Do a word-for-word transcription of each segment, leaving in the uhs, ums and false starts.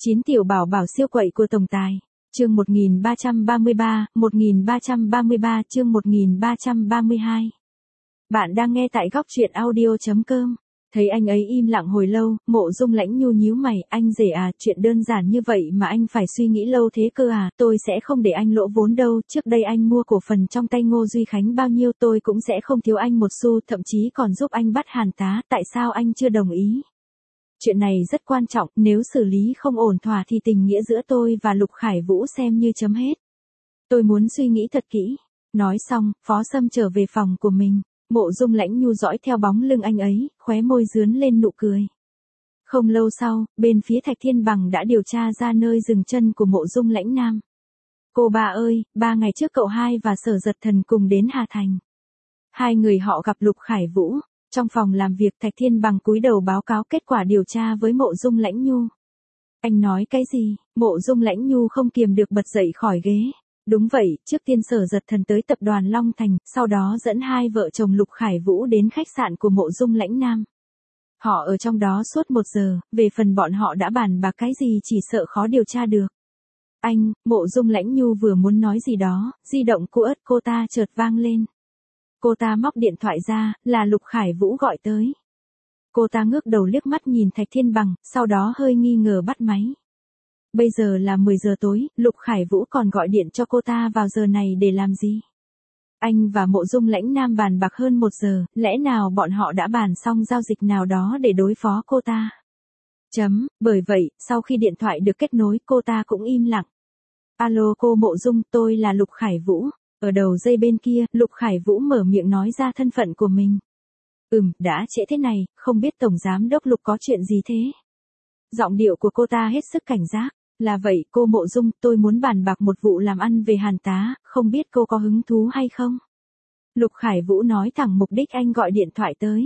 chín tiểu bảo bảo siêu quậy của tổng tài. Chương một nghìn ba trăm ba mươi ba, một nghìn ba trăm ba mươi ba chương một nghìn ba trăm ba mươi hai. Bạn đang nghe tại góc truyện audio chấm com. Thấy anh ấy im lặng hồi lâu, Mộ Dung Lãnh Nhu nhíu mày, anh rể à, chuyện đơn giản như vậy mà anh phải suy nghĩ lâu thế cơ à, tôi sẽ không để anh lỗ vốn đâu, trước đây anh mua cổ phần trong tay Ngô Duy Khánh bao nhiêu tôi cũng sẽ không thiếu anh một xu, thậm chí còn giúp anh bắt Hàn Tá, tại sao anh chưa đồng ý? Chuyện này rất quan trọng, nếu xử lý không ổn thỏa thì tình nghĩa giữa tôi và Lục Khải Vũ xem như chấm hết. Tôi muốn suy nghĩ thật kỹ. Nói xong, Phó Sâm trở về phòng của mình. Mộ Dung Lãnh Nhu dõi theo bóng lưng anh ấy, khóe môi dướn lên nụ cười. Không lâu sau, bên phía Thạch Thiên Bằng đã điều tra ra nơi dừng chân của Mộ Dung Lãnh Nam. Cô ba ơi, ba ngày trước cậu hai và Sở Giật Thần cùng đến Hà Thành. Hai người họ gặp Lục Khải Vũ. Trong phòng làm việc Thạch Thiên Bằng cúi đầu báo cáo kết quả điều tra với Mộ Dung Lãnh Nhu. Anh nói cái gì? Mộ Dung Lãnh Nhu không kiềm được bật dậy khỏi ghế. Đúng vậy, trước tiên Sở Giật Thần tới tập đoàn Long Thành, sau đó dẫn hai vợ chồng Lục Khải Vũ đến khách sạn của Mộ Dung Lãnh Nam. Họ ở trong đó suốt một giờ, về phần bọn họ đã bàn bạc cái gì chỉ sợ khó điều tra được. Anh, Mộ Dung Lãnh Nhu vừa muốn nói gì đó, di động của ớt cô ta chợt vang lên. Cô ta móc điện thoại ra, là Lục Khải Vũ gọi tới. Cô ta ngước đầu liếc mắt nhìn Thạch Thiên Bằng, sau đó hơi nghi ngờ bắt máy. Bây giờ là mười giờ tối, Lục Khải Vũ còn gọi điện cho cô ta vào giờ này để làm gì? Anh và Mộ Dung Lãnh Nam bàn bạc hơn một giờ, lẽ nào bọn họ đã bàn xong giao dịch nào đó để đối phó cô ta? Chấm, bởi vậy, sau khi điện thoại được kết nối cô ta cũng im lặng. Alo cô Mộ Dung, tôi là Lục Khải Vũ. Ở đầu dây bên kia, Lục Khải Vũ mở miệng nói ra thân phận của mình. Ừm, đã trễ thế này, không biết Tổng Giám Đốc Lục có chuyện gì thế? Giọng điệu của cô ta hết sức cảnh giác. Là vậy, cô Mộ Dung, tôi muốn bàn bạc một vụ làm ăn về Hàn Tá, không biết cô có hứng thú hay không? Lục Khải Vũ nói thẳng mục đích anh gọi điện thoại tới.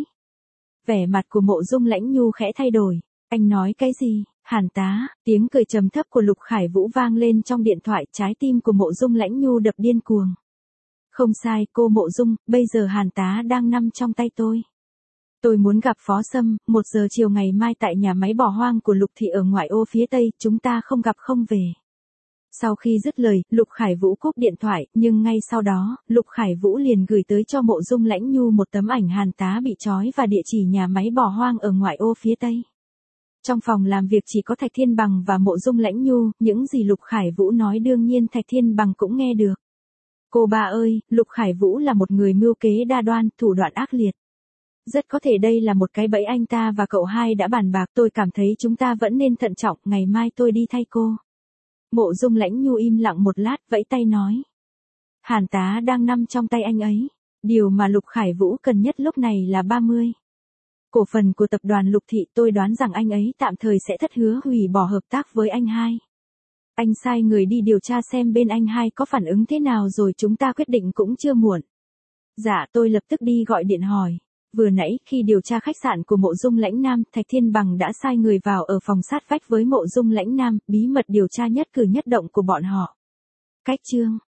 Vẻ mặt của Mộ Dung Lãnh Nhu khẽ thay đổi. Anh nói cái gì? Hàn Tá, tiếng cười trầm thấp của Lục Khải Vũ vang lên trong điện thoại, trái tim của Mộ Dung Lãnh Nhu đập điên cuồng. Không sai, cô Mộ Dung, bây giờ Hàn Tá đang nằm trong tay tôi. Tôi muốn gặp Phó Sâm, một giờ chiều ngày mai tại nhà máy bỏ hoang của Lục Thị ở ngoại ô phía Tây, chúng ta không gặp không về. Sau khi dứt lời, Lục Khải Vũ cúp điện thoại, nhưng ngay sau đó, Lục Khải Vũ liền gửi tới cho Mộ Dung Lãnh Nhu một tấm ảnh Hàn Tá bị trói và địa chỉ nhà máy bỏ hoang ở ngoại ô phía Tây. Trong phòng làm việc chỉ có Thạch Thiên Bằng và Mộ Dung Lãnh Nhu, những gì Lục Khải Vũ nói đương nhiên Thạch Thiên Bằng cũng nghe được. Cô ba ơi, Lục Khải Vũ là một người mưu kế đa đoan, thủ đoạn ác liệt. Rất có thể đây là một cái bẫy anh ta và cậu hai đã bàn bạc, tôi cảm thấy chúng ta vẫn nên thận trọng, ngày mai tôi đi thay cô. Mộ Dung Lãnh Nhu im lặng một lát, vẫy tay nói. Hàn Tá đang nằm trong tay anh ấy. Điều mà Lục Khải Vũ cần nhất lúc này là ba mươi. Cổ phần của tập đoàn Lục Thị, tôi đoán rằng anh ấy tạm thời sẽ thất hứa hủy bỏ hợp tác với anh hai. Anh sai người đi điều tra xem bên anh hai có phản ứng thế nào rồi chúng ta quyết định cũng chưa muộn. Dạ, tôi lập tức đi gọi điện hỏi. Vừa nãy, khi điều tra khách sạn của Mộ Dung Lãnh Nam, Thạch Thiên Bằng đã sai người vào ở phòng sát vách với Mộ Dung Lãnh Nam, bí mật điều tra nhất cử nhất động của bọn họ. Cách chương